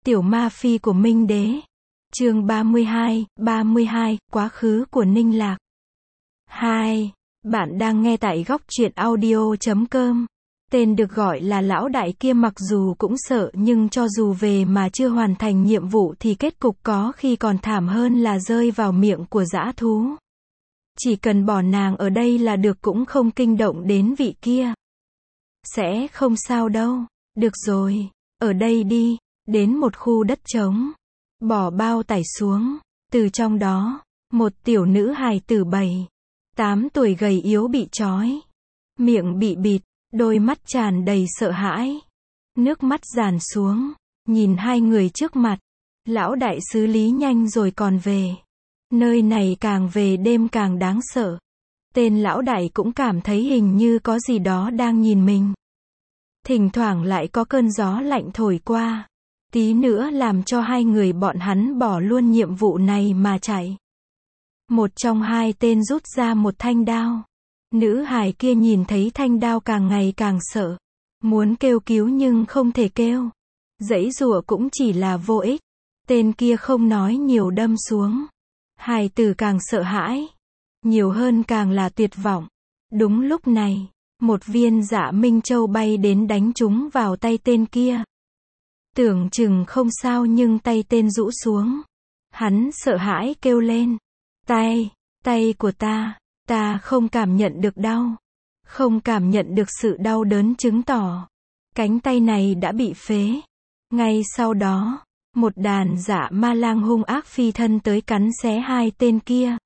Tiểu Ma Phi của Minh Đế. Chương 32, quá khứ của Ninh Lạc. 2. Bạn đang nghe tại góc truyện audio.com. Tên được gọi là lão đại kia mặc dù cũng sợ nhưng cho dù về mà chưa hoàn thành nhiệm vụ thì kết cục có khi còn thảm hơn là rơi vào miệng của dã thú. Chỉ cần bỏ nàng ở đây là được, cũng không kinh động đến vị kia. Sẽ không sao đâu. Được rồi, ở đây đi. Đến một khu đất trống. Bỏ bao tải xuống. Từ trong đó, một tiểu nữ hài tử 7-8 tuổi gầy yếu bị trói. Miệng bị bịt, đôi mắt tràn đầy sợ hãi. Nước mắt giàn xuống, nhìn hai người trước mặt. Lão đại xử lý nhanh rồi còn về. Nơi này càng về đêm càng đáng sợ. Tên lão đại cũng cảm thấy hình như có gì đó đang nhìn mình. Thỉnh thoảng lại có cơn gió lạnh thổi qua. Tí nữa làm cho hai người bọn hắn bỏ luôn nhiệm vụ này mà chạy. Một trong hai tên rút ra một thanh đao. Nữ hài kia nhìn thấy thanh đao càng ngày càng sợ. Muốn kêu cứu nhưng không thể kêu. Giãy giụa cũng chỉ là vô ích. Tên kia không nói nhiều đâm xuống. Hài tử càng sợ hãi. Nhiều hơn càng là tuyệt vọng. Đúng lúc này, một viên Dạ Minh Châu bay đến đánh trúng vào tay tên kia. Tưởng chừng không sao nhưng tay tên rũ xuống. Hắn sợ hãi kêu lên. Tay của ta không cảm nhận được đau. Không cảm nhận được sự đau đớn, chứng tỏ cánh tay này đã bị phế. Ngay sau đó, một đàn dạ ma lang hung ác phi thân tới cắn xé hai tên kia.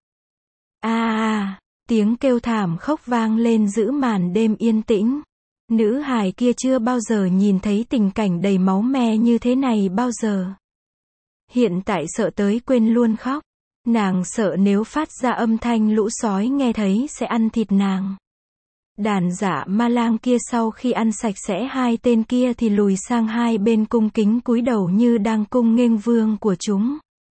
Tiếng kêu thảm khốc vang lên giữa màn đêm yên tĩnh. Nữ hài kia chưa bao giờ nhìn thấy tình cảnh đầy máu me như thế này bao giờ. Hiện tại sợ tới quên luôn khóc. Nàng sợ nếu phát ra âm thanh lũ sói nghe thấy sẽ ăn thịt nàng. Đàn dạ ma lang kia sau khi ăn sạch sẽ hai tên kia thì lùi sang hai bên cung kính cúi đầu như đang cung nghênh vương của chúng.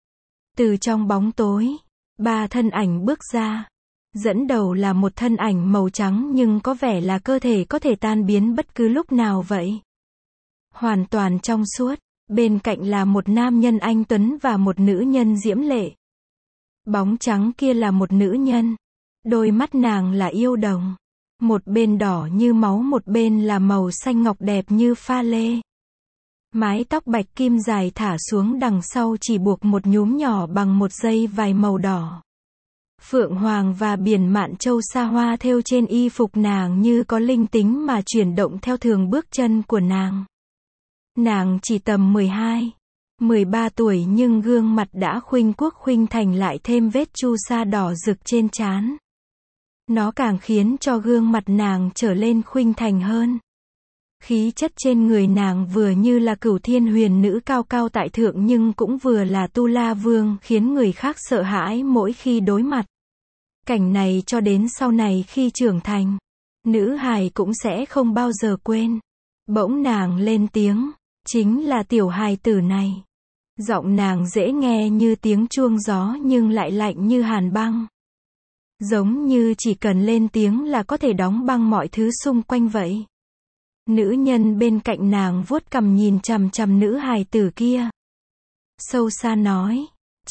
Từ trong bóng tối, ba thân ảnh bước ra. Dẫn đầu là một thân ảnh màu trắng nhưng có vẻ là cơ thể có thể tan biến bất cứ lúc nào vậy. Hoàn toàn trong suốt, bên cạnh là một nam nhân anh tuấn và một nữ nhân diễm lệ. Bóng trắng kia là một nữ nhân. Đôi mắt nàng là yêu đồng. Một bên đỏ như máu, một bên là màu xanh ngọc đẹp như pha lê. Mái tóc bạch kim dài thả xuống đằng sau chỉ buộc một nhúm nhỏ bằng một dây vải màu đỏ. Phượng hoàng và biển mạn châu sa hoa thêu trên y phục nàng như có linh tính mà chuyển động theo thường bước chân của nàng. Nàng chỉ tầm 12-13 tuổi nhưng gương mặt đã khuynh quốc khuynh thành, lại thêm vết chu sa đỏ rực trên trán. Nó càng khiến cho gương mặt nàng trở lên khuynh thành hơn. Khí chất trên người nàng vừa như là Cửu Thiên Huyền Nữ cao cao tại thượng nhưng cũng vừa là Tu La Vương, khiến người khác sợ hãi mỗi khi đối mặt. Cảnh này cho đến sau này khi trưởng thành, nữ hài cũng sẽ không bao giờ quên. Bỗng nàng lên tiếng, chính là tiểu hài tử này. Giọng nàng dễ nghe như tiếng chuông gió nhưng lại lạnh như hàn băng. Giống như chỉ cần lên tiếng là có thể đóng băng mọi thứ xung quanh vậy. Nữ nhân bên cạnh nàng vuốt cằm nhìn chằm chằm nữ hài tử kia. Sâu xa nói,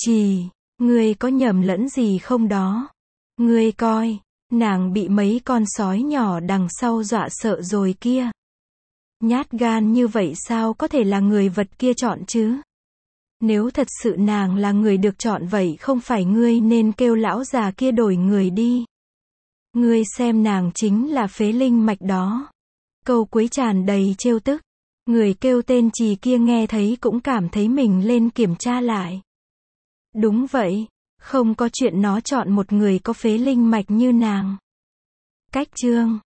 ngươi có nhầm lẫn gì không đó? Ngươi coi, nàng bị mấy con sói nhỏ đằng sau dọa sợ rồi kia. Nhát gan như vậy sao có thể là người vật kia chọn chứ? Nếu thật sự nàng là người được chọn vậy không phải ngươi nên kêu lão già kia đổi người đi. Ngươi xem nàng chính là phế linh mạch đó. Câu cuối tràn đầy trêu tức. Người kêu tên Trì kia nghe thấy cũng cảm thấy mình lên kiểm tra lại. Đúng vậy, không có chuyện nó chọn một người có phế linh mạch như nàng. Cách chương